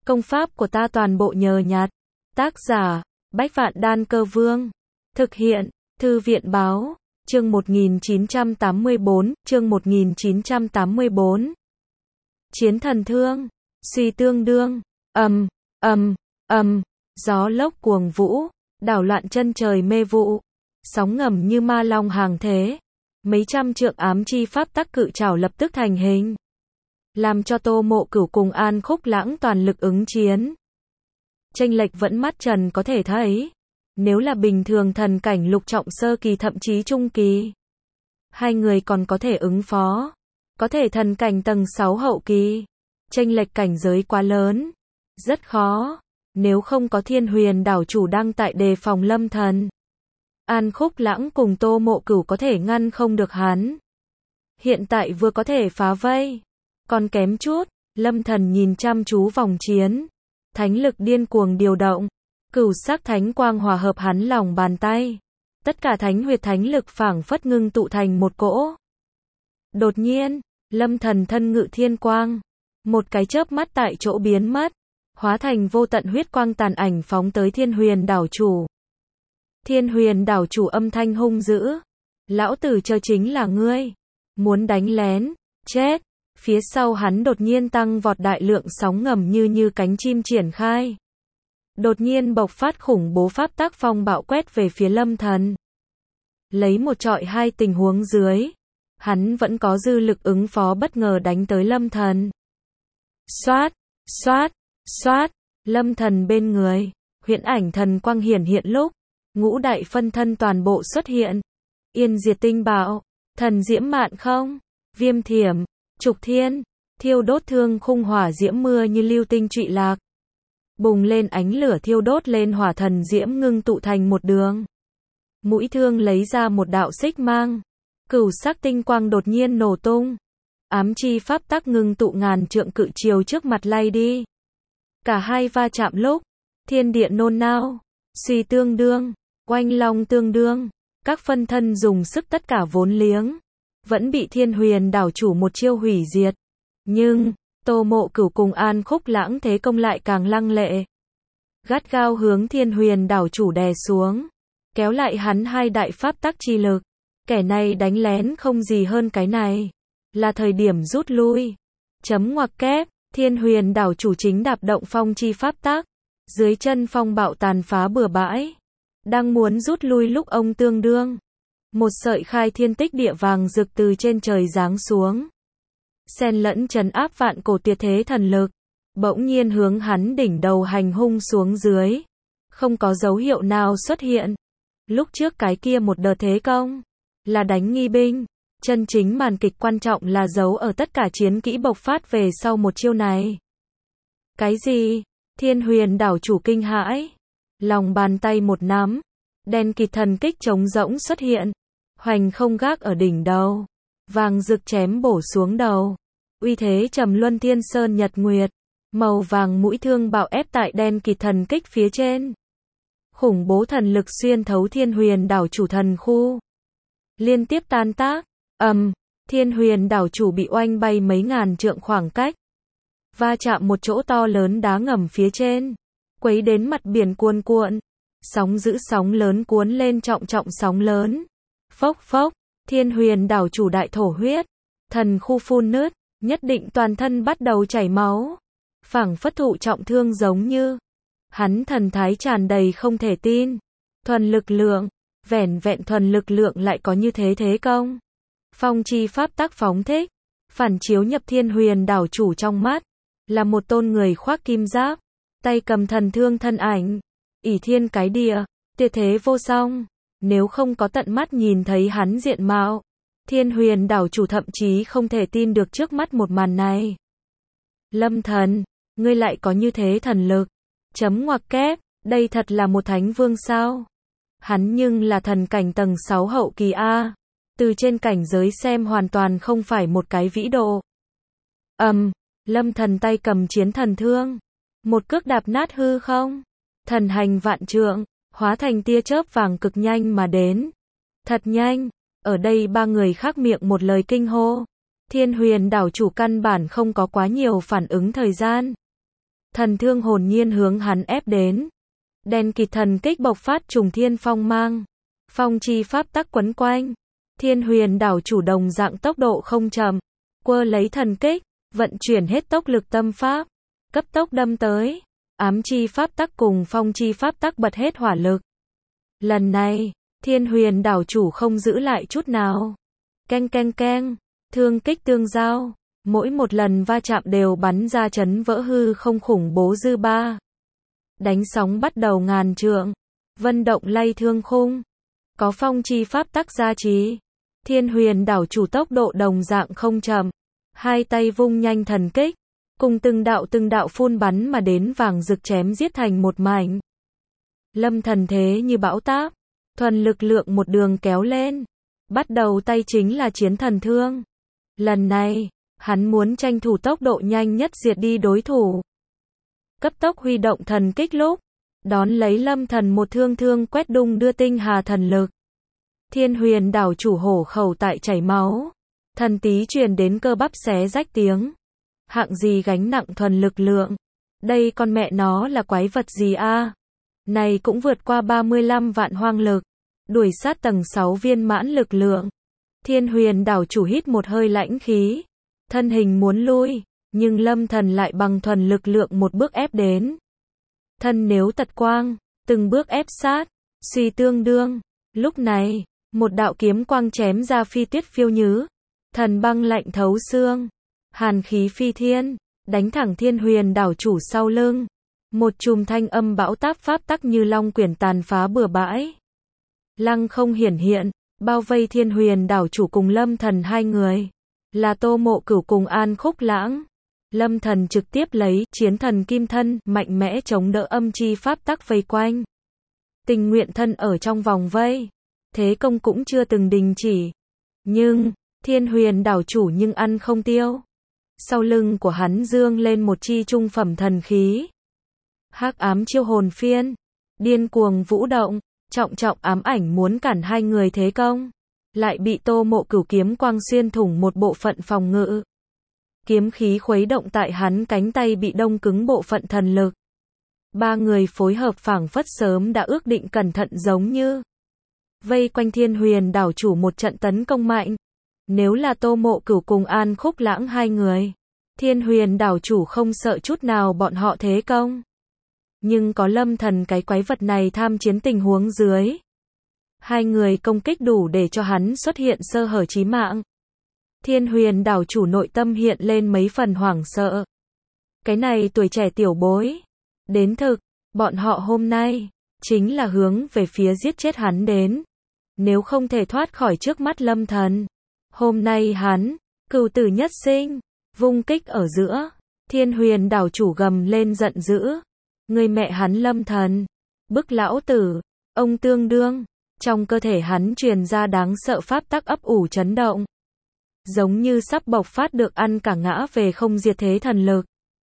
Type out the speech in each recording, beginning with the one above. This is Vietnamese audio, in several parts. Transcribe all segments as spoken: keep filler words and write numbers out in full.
Công pháp của ta toàn bộ nhờ nhặt. Tác giả, Bách Vạn Đan Cơ Vương. Thực hiện, Thư viện Báo. Chương một nghìn chín trăm tám mươi bốn, chương một nghìn chín trăm tám mươi bốn. Chiến thần thương, suy tương đương, ầm, ầm, ầm, gió lốc cuồng vũ, đảo loạn chân trời mê vụ, sóng ngầm như ma long hàng thế, mấy trăm trượng ám chi pháp tắc cự trảo lập tức thành hình, làm cho Tô Mộ Cửu cùng An Khúc Lãng toàn lực ứng chiến. Chênh lệch vẫn mắt trần có thể thấy. Nếu là bình thường thần cảnh lục trọng sơ kỳ thậm chí trung kỳ, hai người còn có thể ứng phó. Có thể thần cảnh tầng sáu hậu kỳ, chênh lệch cảnh giới quá lớn, rất khó. Nếu không có Thiên Huyền đảo chủ đang tại đề phòng Lâm Thần, An Khúc Lãng cùng Tô Mộ Cửu có thể ngăn không được hắn. Hiện tại vừa có thể phá vây, còn kém chút. Lâm Thần nhìn chăm chú vòng chiến, thánh lực điên cuồng điều động, cửu sắc thánh quang hòa hợp hắn lòng bàn tay. Tất cả thánh huyệt thánh lực phảng phất ngưng tụ thành một cỗ. Đột nhiên, Lâm Thần thân ngự thiên quang, một cái chớp mắt tại chỗ biến mất, hóa thành vô tận huyết quang tàn ảnh phóng tới Thiên Huyền đảo chủ. Thiên Huyền đảo chủ âm thanh hung dữ, lão tử chờ chính là ngươi, muốn đánh lén, chết. Phía sau hắn đột nhiên tăng vọt đại lượng sóng ngầm như như cánh chim triển khai. Đột nhiên bộc phát khủng bố pháp tắc phong bạo quét về phía Lâm Thần. Lấy một trọi hai tình huống dưới, hắn vẫn có dư lực ứng phó, bất ngờ đánh tới Lâm Thần. Xoát, xoát, xoát, Lâm Thần bên người, huyễn ảnh thần quang hiển hiện lúc, ngũ đại phân thân toàn bộ xuất hiện. Yên diệt tinh bạo, thần diễm mạn không, viêm thiểm, trục thiên, thiêu đốt thương khung hỏa diễm mưa như lưu tinh trụy lạc. Bùng lên ánh lửa thiêu đốt lên hỏa thần diễm ngưng tụ thành một đường. Mũi thương lấy ra một đạo xích mang. Cửu sắc tinh quang đột nhiên nổ tung. Ám chi pháp tắc ngưng tụ ngàn trượng cự chiều trước mặt lay đi. Cả hai va chạm lúc, thiên địa nôn nao, suy tương đương, oanh long tương đương. Các phân thân dùng sức tất cả vốn liếng, vẫn bị Thiên Huyền đảo chủ một chiêu hủy diệt. Nhưng Tô Mộ Cửu cùng An Khúc Lãng thế công lại càng lăng lệ, gắt gao hướng Thiên Huyền đảo chủ đè xuống, kéo lại hắn hai đại pháp tắc chi lực. Kẻ này đánh lén không gì hơn cái này, là thời điểm rút lui. Chấm ngoặc kép, Thiên Huyền đảo chủ chính đạp động phong chi pháp tắc, dưới chân phong bạo tàn phá bừa bãi, đang muốn rút lui lúc ông tương đương, một sợi khai thiên tích địa vàng rực từ trên trời giáng xuống, xen lẫn trấn áp vạn cổ tuyệt thế thần lực, bỗng nhiên hướng hắn đỉnh đầu hành hung xuống dưới, không có dấu hiệu nào xuất hiện. Lúc trước cái kia một đợt thế công là đánh nghi binh, chân chính màn kịch quan trọng là giấu ở tất cả chiến kỹ bộc phát về sau một chiêu này. Cái gì? Thiên Huyền đảo chủ kinh hãi, lòng bàn tay một nắm, đen kịt thần kích trống rỗng xuất hiện, hoành không gác ở đỉnh đầu, vàng rực chém bổ xuống đầu, uy thế trầm luân thiên sơn nhật nguyệt, màu vàng mũi thương bạo ép tại đen kịt thần kích phía trên. Khủng bố thần lực xuyên thấu Thiên Huyền đảo chủ thần khu, liên tiếp tan tác, ầm, um, Thiên Huyền đảo chủ bị oanh bay mấy ngàn trượng khoảng cách, va chạm một chỗ to lớn đá ngầm phía trên, quấy đến mặt biển cuồn cuộn, sóng dữ sóng lớn cuốn lên trọng trọng sóng lớn. Phốc phốc, Thiên Huyền đảo chủ đại thổ huyết, thần khu phun nứt, nhất định toàn thân bắt đầu chảy máu, phảng phất thụ trọng thương giống như. Hắn thần thái tràn đầy không thể tin, thuần lực lượng, vẻn vẹn thuần lực lượng lại có như thế thế công. Phong chi pháp tắc phóng thích, phản chiếu nhập Thiên Huyền đảo chủ trong mắt, là một tôn người khoác kim giáp, tay cầm thần thương thân ảnh, ỷ thiên cái địa, tuyệt thế vô song. Nếu không có tận mắt nhìn thấy hắn diện mạo, Thiên Huyền đảo chủ thậm chí không thể tin được trước mắt một màn này. Lâm Thần, ngươi lại có như thế thần lực. Chấm ngoặc kép, đây thật là một thánh vương sao? Hắn nhưng là thần cảnh tầng sáu hậu kỳ A. Từ trên cảnh giới xem hoàn toàn không phải một cái vĩ độ. Ầm, um, Lâm Thần tay cầm chiến thần thương, một cước đạp nát hư không, thần hành vạn trượng, hóa thành tia chớp vàng cực nhanh mà đến. Thật nhanh, ở đây ba người khác miệng một lời kinh hô. Thiên Huyền đảo chủ căn bản không có quá nhiều phản ứng thời gian. Thần thương hồn nhiên hướng hắn ép đến. Đen kịt thần kích bộc phát trùng thiên phong mang. Phong chi pháp tắc quấn quanh. Thiên huyền đảo chủ đồng dạng tốc độ không chậm. Quơ lấy thần kích, vận chuyển hết tốc lực tâm pháp. Cấp tốc đâm tới. Ám chi pháp tắc cùng phong chi pháp tắc bật hết hỏa lực. Lần này, thiên huyền đảo chủ không giữ lại chút nào. Keng keng keng, thương kích tương giao. Mỗi một lần va chạm đều bắn ra chấn vỡ hư không khủng bố dư ba. Đánh sóng bắt đầu ngàn trượng. Vân động lay thương khung. Có phong chi pháp tắc gia trì. Thiên huyền đảo chủ tốc độ đồng dạng không chậm. Hai tay vung nhanh thần kích. Cùng từng đạo từng đạo phun bắn mà đến vàng rực chém giết thành một mảnh. Lâm Thần thế như bão táp. Thuần lực lượng một đường kéo lên. Bắt đầu tay chính là chiến thần thương. Lần này, hắn muốn tranh thủ tốc độ nhanh nhất diệt đi đối thủ. Cấp tốc huy động thần kích lúc. Đón lấy Lâm Thần một thương thương quét đung đưa tinh hà thần lực. Thiên huyền đảo chủ hổ khẩu tại chảy máu. Thần tí truyền đến cơ bắp xé rách tiếng. Hạng gì gánh nặng thuần lực lượng. Đây con mẹ nó là quái vật gì a? Này cũng vượt qua ba mươi lăm vạn hoang lực. Đuổi sát tầng sáu viên mãn lực lượng. Thiên huyền đảo chủ hít một hơi lãnh khí. Thân hình muốn lui. Nhưng Lâm Thần lại bằng thuần lực lượng một bước ép đến. Thân nếu tật quang. Từng bước ép sát. Suy tương đương. Lúc này, một đạo kiếm quang chém ra phi tuyết phiêu nhứ. Thần băng lạnh thấu xương. Hàn khí phi thiên. Đánh thẳng thiên huyền đảo chủ sau lưng. Một chùm thanh âm bão táp pháp tắc như long quyển tàn phá bừa bãi. Lăng không hiển hiện. Bao vây thiên huyền đảo chủ cùng Lâm Thần hai người. Là Tô Mộ Cửu cùng An Khúc Lãng. Lâm Thần trực tiếp lấy chiến thần kim thân mạnh mẽ chống đỡ âm chi pháp tắc vây quanh. Tình nguyện thân ở trong vòng vây. Thế công cũng chưa từng đình chỉ. Nhưng, thiên huyền đảo chủ nhưng ăn không tiêu. Sau lưng của hắn dương lên một chi trung phẩm thần khí. Hắc ám chiêu hồn phiên. Điên cuồng vũ động. Trọng trọng ám ảnh muốn cản hai người thế công. Lại bị Tô Mộ Cửu kiếm quang xuyên thủng một bộ phận phòng ngự. Kiếm khí khuấy động tại hắn cánh tay bị đông cứng bộ phận thần lực. Ba người phối hợp phảng phất sớm đã ước định cẩn thận giống như. Vây quanh thiên huyền đảo chủ một trận tấn công mạnh. Nếu là Tô Mộ Cửu cùng An Khúc Lãng hai người. Thiên huyền đảo chủ không sợ chút nào bọn họ thế công. Nhưng có Lâm Thần cái quái vật này tham chiến tình huống dưới. Hai người công kích đủ để cho hắn xuất hiện sơ hở chí mạng. Thiên huyền đảo chủ nội tâm hiện lên mấy phần hoảng sợ. Cái này tuổi trẻ tiểu bối. Đến thực, bọn họ hôm nay, chính là hướng về phía giết chết hắn đến. Nếu không thể thoát khỏi trước mắt Lâm Thần. Hôm nay hắn, cửu tử nhất sinh, vung kích ở giữa. Thiên huyền đảo chủ gầm lên giận dữ. Người mẹ hắn Lâm Thần. Bức lão tử, ông tương đương. Trong cơ thể hắn truyền ra đáng sợ pháp tắc ấp ủ chấn động. Giống như sắp bộc phát được ăn cả ngã về không diệt thế thần lực.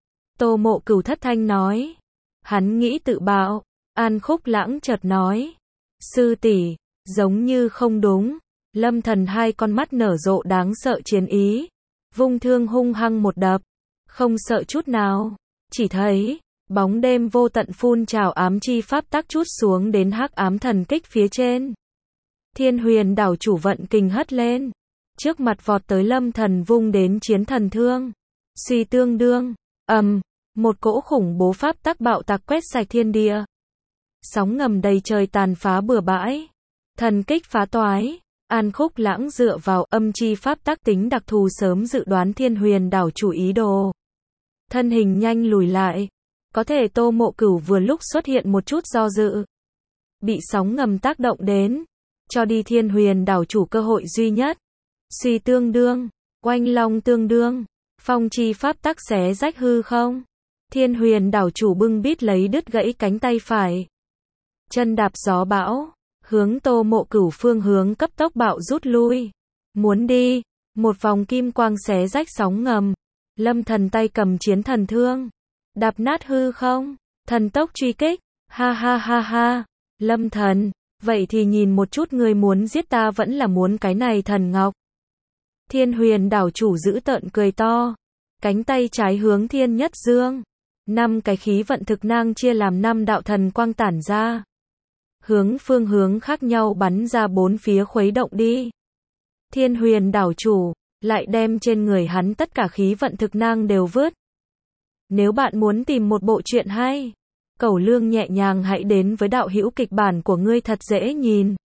Tô Mộ Cửu thất thanh nói. Hắn nghĩ tự bạo. An Khúc Lãng chợt nói. Sư tỷ, giống như không đúng. Lâm Thần hai con mắt nở rộ đáng sợ chiến ý. Vung thương hung hăng một đập. Không sợ chút nào. Chỉ thấy, bóng đêm vô tận phun trào ám chi pháp tắc chút xuống đến hắc ám thần kích phía trên. Thiên huyền đảo chủ vận kình hất lên. Trước mặt vọt tới Lâm Thần vung đến chiến thần thương. Suy tương đương, ầm, um, một cỗ khủng bố pháp tắc bạo tạc quét sạch thiên địa. Sóng ngầm đầy trời tàn phá bừa bãi. Thần kích phá toái. An Khúc Lãng dựa vào âm chi pháp tắc tính đặc thù sớm dự đoán thiên huyền đảo chủ ý đồ. Thân hình nhanh lùi lại. Có thể Tô Mộ Cửu vừa lúc xuất hiện một chút do dự. Bị sóng ngầm tác động đến. Cho đi thiên huyền đảo chủ cơ hội duy nhất. Suy tương đương. Oanh long tương đương. Phong chi pháp tắc xé rách hư không. Thiên huyền đảo chủ bưng bít lấy đứt gãy cánh tay phải. Chân đạp gió bão. Hướng Tô Mộ Cửu phương hướng cấp tốc bạo rút lui. Muốn đi. Một vòng kim quang xé rách sóng ngầm. Lâm Thần tay cầm chiến thần thương. Đạp nát hư không. Thần tốc truy kích. Ha ha ha ha. Lâm Thần. Vậy thì nhìn một chút người muốn giết ta vẫn là muốn cái này thần ngọc. Thiên huyền đảo chủ giữ tợn cười to. Cánh tay trái hướng thiên nhất dương. Năm cái khí vận thực nang chia làm năm đạo thần quang tản ra. Hướng phương hướng khác nhau bắn ra bốn phía khuấy động đi. Thiên Huyền đảo chủ, lại đem trên người hắn tất cả khí vận thực nang đều vứt. Nếu bạn muốn tìm một bộ truyện hay, Cẩu Lương nhẹ nhàng hãy đến với đạo hữu kịch bản của ngươi thật dễ nhìn.